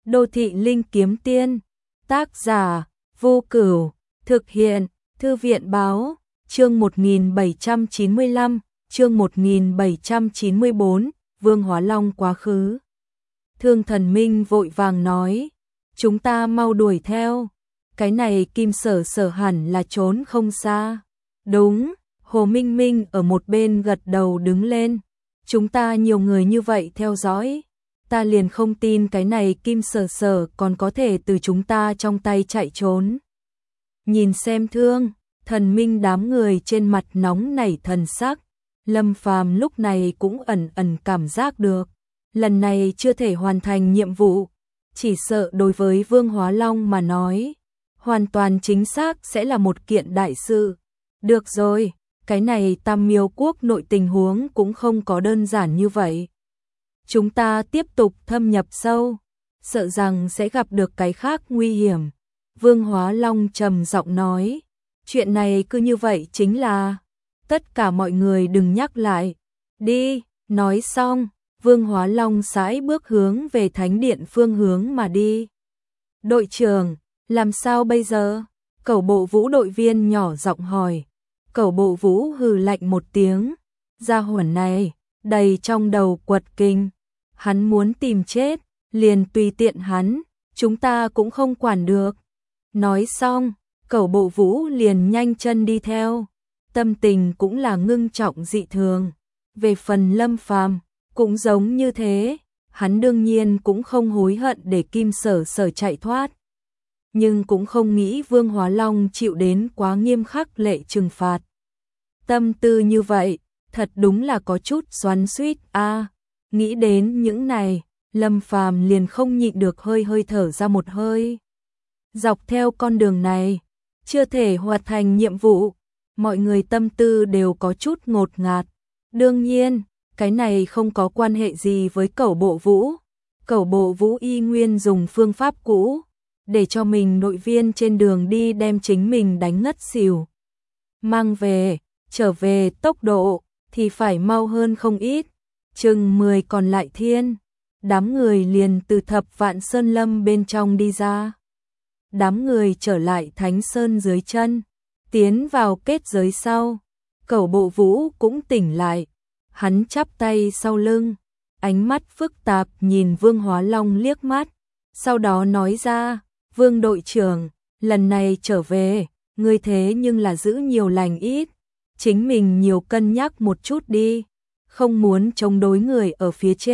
Đô thị linh kiếm tiên. Tác giả Vô Cửu. Thực hiện Thư viện báo. Chương 1795, chương 1794, Vương Hóa Long quá khứ. Thương Thần Minh vội vàng nói, chúng ta mau đuổi theo, cái này Kim Sở Sở hẳn là trốn không xa. Đúng, Hồ Minh Minh ở một bên gật đầu đứng lên, chúng ta nhiều người như vậy theo dõi, ta liền không tin cái này Kim Sở Sở còn có thể từ chúng ta trong tay chạy trốn. Nhìn xem Thương Thần Minh đám người trên mặt nóng nảy thần sắc, Lâm Phàm lúc này cũng ẩn ẩn cảm giác được, lần này chưa thể hoàn thành nhiệm vụ, chỉ sợ đối với Vương Hóa Long mà nói, hoàn toàn chính xác sẽ là một kiện đại sự. Được rồi, cái này Tam Miêu Quốc nội tình huống cũng không có đơn giản như vậy. Chúng ta tiếp tục thâm nhập sâu, sợ rằng sẽ gặp được cái khác nguy hiểm. Vương Hóa Long trầm giọng nói, chuyện này cứ như vậy chính là, tất cả mọi người đừng nhắc lại. Đi, nói xong, Vương Hóa Long sải bước hướng về thánh điện phương hướng mà đi. Đội trưởng, làm sao bây giờ? Cẩu Bộ Vũ đội viên nhỏ giọng hỏi. Cẩu Bộ Vũ hừ lạnh một tiếng, gia hỏa này, đầy trong đầu quật kinh. Hắn muốn tìm chết, liền tùy tiện hắn, chúng ta cũng không quản được. Nói xong, Cẩu Bộ Vũ liền nhanh chân đi theo, tâm tình cũng là ngưng trọng dị thường. Về phần Lâm Phàm cũng giống như thế, hắn đương nhiên cũng không hối hận để Kim Sở Sở chạy thoát. Nhưng cũng không nghĩ Vương Hóa Long chịu đến quá nghiêm khắc lệ trừng phạt. Tâm tư như vậy, thật đúng là có chút xoắn xuýt a. Nghĩ đến những này, Lâm Phàm liền không nhịn được hơi thở ra một hơi. Dọc theo con đường này, chưa thể hoàn thành nhiệm vụ, mọi người tâm tư đều có chút ngột ngạt. Đương nhiên, cái này không có quan hệ gì với Cẩu Bộ Vũ. Cẩu Bộ Vũ y nguyên dùng phương pháp cũ, để cho mình đội viên trên đường đi đem chính mình đánh ngất xỉu. Mang về, trở về tốc độ, thì phải mau hơn không ít. Chừng 10 còn lại thiên, đám người liền từ Thập Vạn Sơn Lâm bên trong đi ra. Đám người trở lại Thánh Sơn dưới chân, tiến vào kết giới sau. Cẩu Bộ Vũ cũng tỉnh lại, hắn chắp tay sau lưng, ánh mắt phức tạp nhìn Vương Hóa Long liếc mắt, sau đó nói ra, Vương đội trưởng, lần này trở về, ngươi thế nhưng là giữ nhiều lành ít, chính mình nhiều cân nhắc một chút đi, không muốn chống đối người ở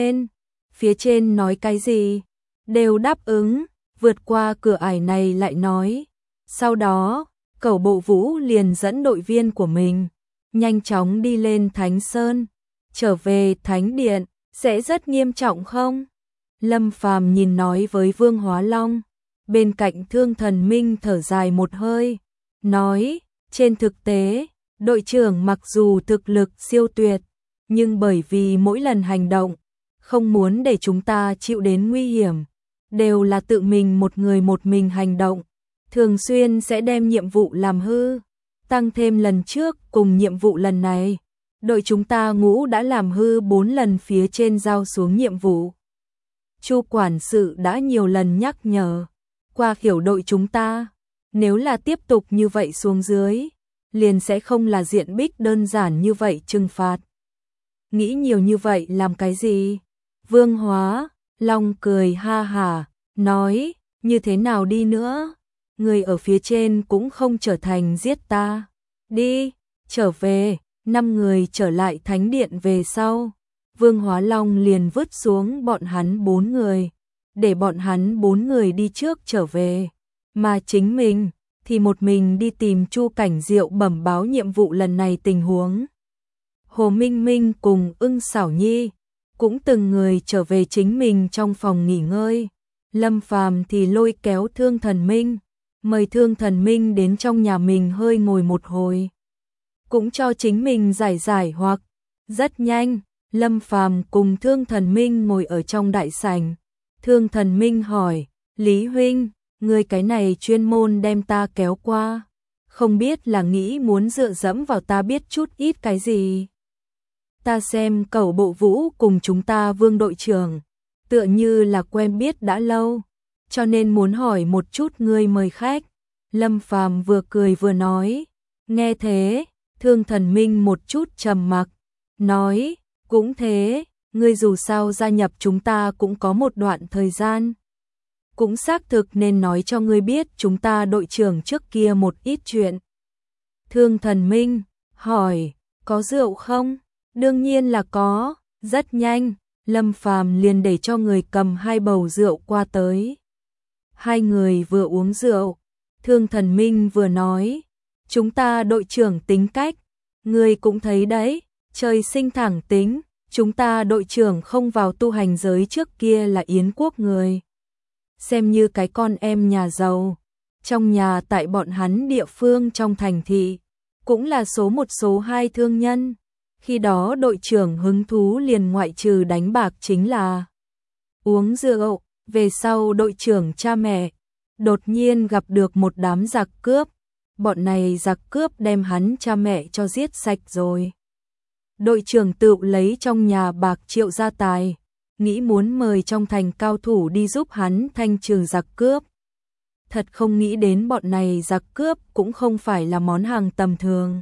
phía trên nói cái gì, đều đáp ứng, vượt qua cửa ải này lại nói. Sau đó, Cẩu Bộ Vũ liền dẫn đội viên của mình, nhanh chóng đi lên Thánh Sơn, trở về Thánh Điện, sẽ rất nghiêm trọng không? Lâm Phàm nhìn nói với Vương Hóa Long, bên cạnh Thương Thần Minh thở dài một hơi, nói, trên thực tế, đội trưởng mặc dù thực lực siêu tuyệt, nhưng bởi vì mỗi lần hành động, không muốn để chúng ta chịu đến nguy hiểm, đều là tự mình một người một mình hành động, thường xuyên sẽ đem nhiệm vụ làm hư, tăng thêm lần trước cùng nhiệm vụ lần này, đội chúng ta ngũ đã làm hư 4 lần phía trên giao xuống nhiệm vụ. Chu quản sự đã nhiều lần nhắc nhở, qua hiểu đội chúng ta, nếu là tiếp tục như vậy xuống dưới, liền sẽ không là diện bích đơn giản như vậy trừng phạt. Nghĩ nhiều như vậy làm cái gì? Vương Hóa Long cười ha hả, nói, như thế nào đi nữa? Người ở phía trên cũng không trở thành giết ta. Đi, trở về, 5 người trở lại thánh điện về sau. Vương Hóa Long liền vứt xuống bọn hắn 4 người, để bọn hắn 4 người đi trước trở về, mà chính mình thì một mình đi tìm Chu Cảnh Diệu bẩm báo nhiệm vụ lần này tình huống. Hồ Minh Minh cùng Ưng Xảo Nhi cũng từng người trở về chính mình trong phòng nghỉ ngơi. Lâm Phàm thì lôi kéo Thương Thần Minh, mời Thương Thần Minh đến trong nhà mình hơi ngồi một hồi, cũng cho chính mình giải hoặc. Rất nhanh, Lâm Phàm cùng Thương Thần Minh ngồi ở trong đại sảnh. Thương Thần Minh hỏi, Lý huynh, người cái này chuyên môn đem ta kéo qua, không biết là nghĩ muốn dựa dẫm vào ta biết chút ít cái gì? Ta xem Cẩu Bộ Vũ cùng chúng ta Vương đội trưởng, tựa như là quen biết đã lâu, cho nên muốn hỏi một chút ngươi mời khách. Lâm Phàm vừa cười vừa nói. Nghe thế, Thương Thần Minh một chút trầm mặc, nói, cũng thế, ngươi dù sao gia nhập chúng ta cũng có một đoạn thời gian. Cũng xác thực nên nói cho ngươi biết chúng ta đội trưởng trước kia một ít chuyện. Thương Thần Minh hỏi, có rượu không? Đương nhiên là có, rất nhanh, Lâm Phàm liền để cho người cầm 2 bầu rượu qua tới. Hai người vừa uống rượu, Thương Thần Minh vừa nói, chúng ta đội trưởng tính cách, ngươi cũng thấy đấy, trời sinh thẳng tính, chúng ta đội trưởng không vào tu hành giới trước kia là Yến quốc người. Xem như cái con em nhà giàu, trong nhà tại bọn hắn địa phương trong thành thị, cũng là số 1 số 2 thương nhân. Khi đó đội trưởng hứng thú liền ngoại trừ đánh bạc chính là uống rượu. Về sau đội trưởng cha mẹ đột nhiên gặp được một đám giặc cướp, bọn này giặc cướp đem hắn cha mẹ cho giết sạch rồi. Đội trưởng tự lấy trong nhà bạc triệu gia tài, nghĩ muốn mời trong thành cao thủ đi giúp hắn thanh trừ giặc cướp. Thật không nghĩ đến bọn này giặc cướp cũng không phải là món hàng tầm thường,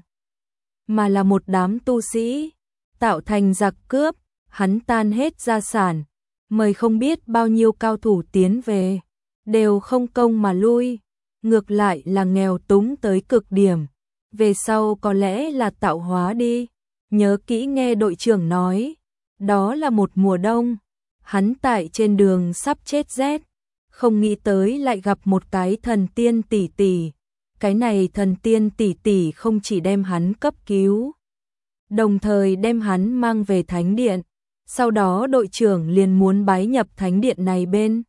mà là một đám tu sĩ, tạo thành giặc cướp, hắn tan hết gia sản, mời không biết bao nhiêu cao thủ tiến về, đều không công mà lui, ngược lại là nghèo túng tới cực điểm, về sau có lẽ là tạo hóa đi. Nhớ kỹ nghe đội trưởng nói, đó là một mùa đông, hắn tại trên đường sắp chết rét, không nghĩ tới lại gặp một cái thần tiên tỷ tỷ. Cái này thần tiên tỷ tỷ không chỉ đem hắn cấp cứu, đồng thời đem hắn mang về thánh điện. Sau đó đội trưởng liền muốn bái nhập thánh điện này bên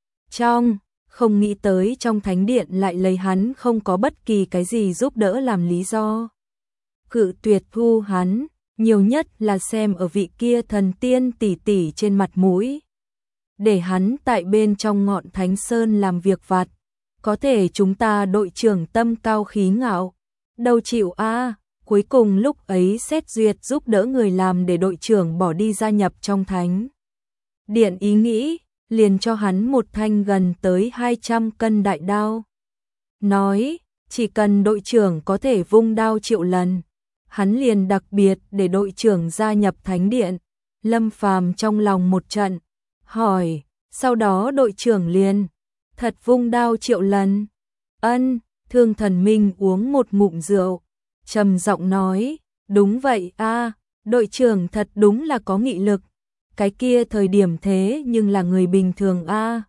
trong, không nghĩ tới trong thánh điện lại lấy hắn không có bất kỳ cái gì giúp đỡ làm lý do. Cự tuyệt thu hắn, nhiều nhất là xem ở vị kia thần tiên tỷ tỷ trên mặt mũi. Để hắn tại bên trong ngọn thánh sơn làm việc vặt, có thể chúng ta đội trưởng tâm cao khí ngạo, đâu chịu a. Cuối cùng lúc ấy xét duyệt giúp đỡ người làm để đội trưởng bỏ đi gia nhập trong thánh điện ý nghĩ, liền cho hắn một thanh gần tới 200 cân đại đao. Nói, chỉ cần đội trưởng có thể vung đao triệu lần, hắn liền đặc biệt để đội trưởng gia nhập thánh điện. Lâm Phàm trong lòng một trận, hỏi, sau đó đội trưởng liền thật vung đao triệu lần? Ân. Thương Thần Minh uống một ngụm rượu, trầm giọng nói, đúng vậy a, đội trưởng thật đúng là có nghị lực. Cái kia thời điểm thế nhưng là người bình thường a,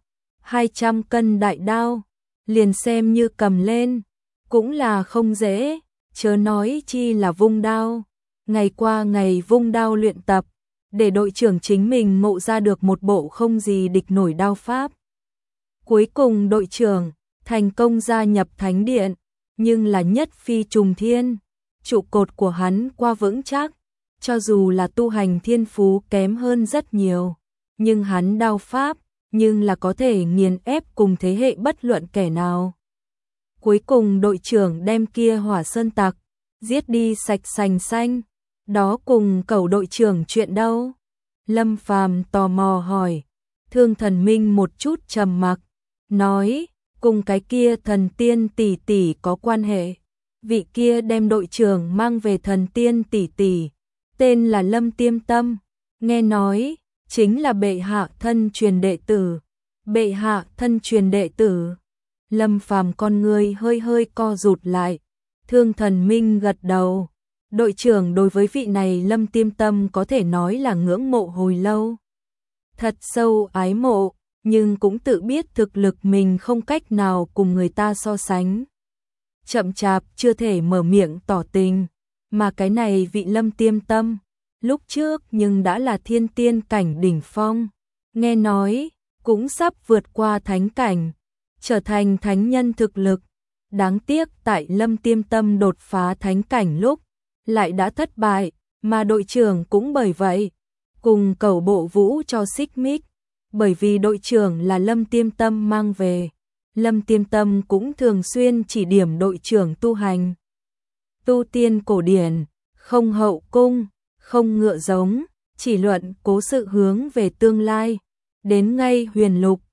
200 cân đại đao, liền xem như cầm lên, cũng là không dễ, chớ nói chi là vung đao. Ngày qua ngày vung đao luyện tập, để đội trưởng chính mình ngộ ra được một bộ không gì địch nổi đao pháp. Cuối cùng đội trưởng thành công gia nhập thánh điện, nhưng là nhất phi trùng thiên, trụ cột của hắn qua vững chắc, cho dù là tu hành thiên phú kém hơn rất nhiều, nhưng hắn đao pháp, nhưng là có thể nghiền ép cùng thế hệ bất luận kẻ nào. Cuối cùng đội trưởng đem kia Hỏa Sơn tặc giết đi sạch sành xanh, đó cùng cẩu đội trưởng chuyện đâu? Lâm Phàm tò mò hỏi. Thương Thần Minh một chút trầm mặc, nói, cùng cái kia thần tiên tỷ tỷ có quan hệ. Vị kia đem đội trưởng mang về thần tiên tỷ tỷ, tên là Lâm Tiêm Tâm, nghe nói chính là bệ hạ thân truyền đệ tử. Bệ hạ thân truyền đệ tử? Lâm Phàm con người hơi hơi co rụt lại. Thương Thần Minh gật đầu. Đội trưởng đối với vị này Lâm Tiêm Tâm có thể nói là ngưỡng mộ hồi lâu. Thật sâu ái mộ, nhưng cũng tự biết thực lực mình không cách nào cùng người ta so sánh. Chậm chạp chưa thể mở miệng tỏ tình, mà cái này vị Lâm Tiêm Tâm, lúc trước nhưng đã là thiên tiên cảnh đỉnh phong. Nghe nói, cũng sắp vượt qua thánh cảnh, trở thành thánh nhân thực lực. Đáng tiếc tại Lâm Tiêm Tâm đột phá thánh cảnh lúc, lại đã thất bại, mà đội trưởng cũng bởi vậy, cùng cẩu bộ vũ cho xích mích, bởi vì đội trưởng là Lâm Tiêm Tâm mang về. Lâm Tiêm Tâm cũng thường xuyên chỉ điểm đội trưởng tu hành. Tu tiên cổ điển, không hậu cung, không ngựa giống, chỉ luận cố sự hướng về tương lai. Đến ngay huyền lục,